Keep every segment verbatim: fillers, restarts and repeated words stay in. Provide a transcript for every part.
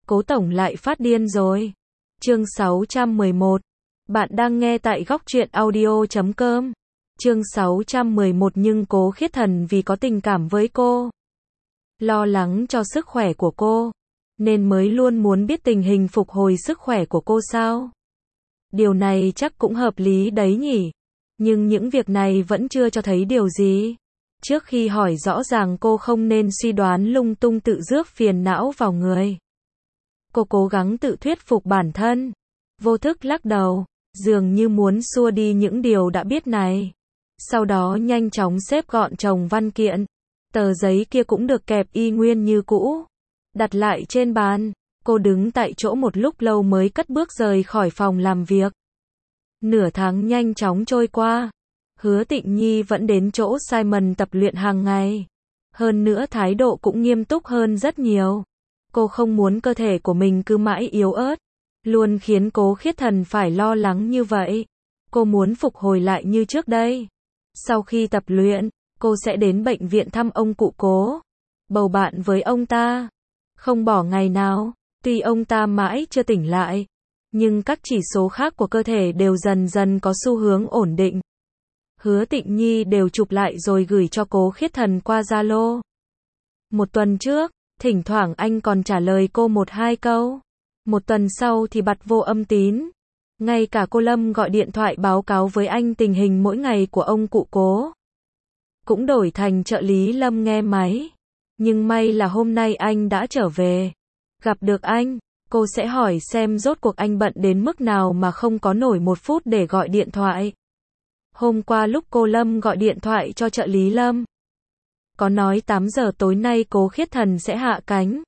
Cố tổng lại phát điên rồi. Chương sáu trăm mười một. Bạn đang nghe tại góc truyện audio chấm com. Chương sáu trăm mười một nhưng Cố Khiết Thần vì có tình cảm với cô, lo lắng cho sức khỏe của cô, nên mới luôn muốn biết tình hình phục hồi sức khỏe của cô sao? Điều này chắc cũng hợp lý đấy nhỉ. Nhưng những việc này vẫn chưa cho thấy điều gì. Trước khi hỏi rõ ràng cô không nên suy đoán lung tung tự rước phiền não vào người. Cô cố gắng tự thuyết phục bản thân, vô thức lắc đầu, dường như muốn xua đi những điều đã biết này. Sau đó nhanh chóng xếp gọn chồng văn kiện. Tờ giấy kia cũng được kẹp y nguyên như cũ, đặt lại trên bàn. Cô đứng tại chỗ một lúc lâu mới cất bước rời khỏi phòng làm việc. Nửa tháng nhanh chóng trôi qua. Hứa Tịnh Nhi vẫn đến chỗ Simon tập luyện hàng ngày. Hơn nữa thái độ cũng nghiêm túc hơn rất nhiều. Cô không muốn cơ thể của mình cứ mãi yếu ớt, luôn khiến Cố Khiết Thần phải lo lắng như vậy. Cô muốn phục hồi lại như trước đây. Sau khi tập luyện, cô sẽ đến bệnh viện thăm ông cụ Cố, bầu bạn với ông ta, không bỏ ngày nào. Tuy ông ta mãi chưa tỉnh lại, nhưng các chỉ số khác của cơ thể đều dần dần có xu hướng ổn định. Hứa Tịnh Nhi đều chụp lại rồi gửi cho Cố Khiết Thần qua Zalo. Một tuần trước, thỉnh thoảng anh còn trả lời cô một hai câu. Một tuần sau thì bặt vô âm tín. Ngay cả cô Lâm gọi điện thoại báo cáo với anh tình hình mỗi ngày của ông cụ Cố, cũng đổi thành trợ lý Lâm nghe máy. Nhưng may là hôm nay anh đã trở về. Gặp được anh, cô sẽ hỏi xem rốt cuộc anh bận đến mức nào mà không có nổi một phút để gọi điện thoại. Hôm qua lúc cô Lâm gọi điện thoại cho trợ lý Lâm, có nói tám giờ tối nay Cố Khiết Thần sẽ hạ cánh.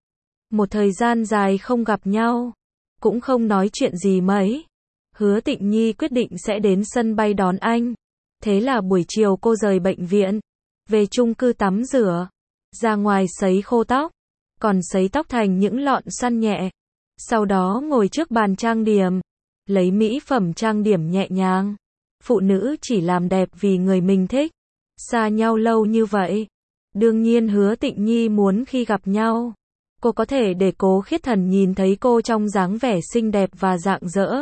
Một thời gian dài không gặp nhau, cũng không nói chuyện gì mấy. Hứa Tịnh Nhi quyết định sẽ đến sân bay đón anh. Thế là buổi chiều cô rời bệnh viện, về chung cư tắm rửa, ra ngoài sấy khô tóc, còn sấy tóc thành những lọn xoăn nhẹ. Sau đó ngồi trước bàn trang điểm, lấy mỹ phẩm trang điểm nhẹ nhàng. Phụ nữ chỉ làm đẹp vì người mình thích. Xa nhau lâu như vậy, đương nhiên Hứa Tịnh Nhi muốn khi gặp nhau, cô có thể để Cố Khiết Thần nhìn thấy cô trong dáng vẻ xinh đẹp và rạng rỡ.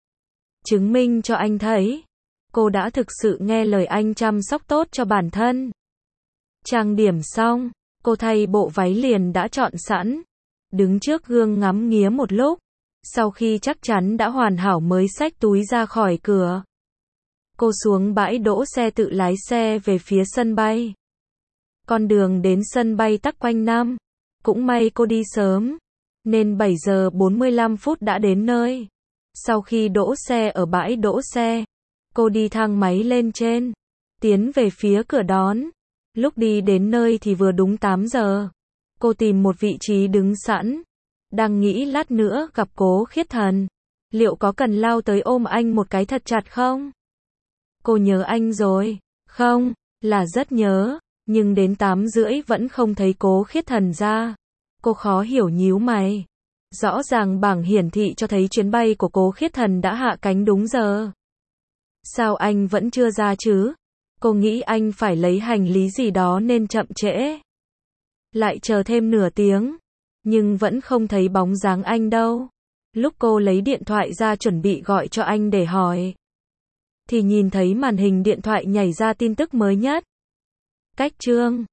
Chứng minh cho anh thấy, cô đã thực sự nghe lời anh chăm sóc tốt cho bản thân. Trang điểm xong, cô thay bộ váy liền đã chọn sẵn. Đứng trước gương ngắm nghía một lúc. Sau khi chắc chắn đã hoàn hảo mới xách túi ra khỏi cửa. Cô xuống bãi đỗ xe tự lái xe về phía sân bay. Con đường đến sân bay tắc quanh năm. Cũng may cô đi sớm, nên bảy giờ bốn mươi lăm phút đã đến nơi. Sau khi đỗ xe ở bãi đỗ xe, cô đi thang máy lên trên, tiến về phía cửa đón. Lúc đi đến nơi thì vừa đúng tám giờ. Cô tìm một vị trí đứng sẵn, đang nghĩ lát nữa gặp Cố Khiết Thần, liệu có cần lao tới ôm anh một cái thật chặt không? Cô nhớ anh rồi. Không, là rất nhớ, nhưng đến tám rưỡi vẫn không thấy Cố Khiết Thần ra. Cô khó hiểu nhíu mày. Rõ ràng bảng hiển thị cho thấy chuyến bay của Cố Khiết Thần đã hạ cánh đúng giờ. Sao anh vẫn chưa ra chứ? Cô nghĩ anh phải lấy hành lý gì đó nên chậm trễ. Lại chờ thêm nửa tiếng, nhưng vẫn không thấy bóng dáng anh đâu. Lúc cô lấy điện thoại ra chuẩn bị gọi cho anh để hỏi, thì nhìn thấy màn hình điện thoại nhảy ra tin tức mới nhất. Cách chương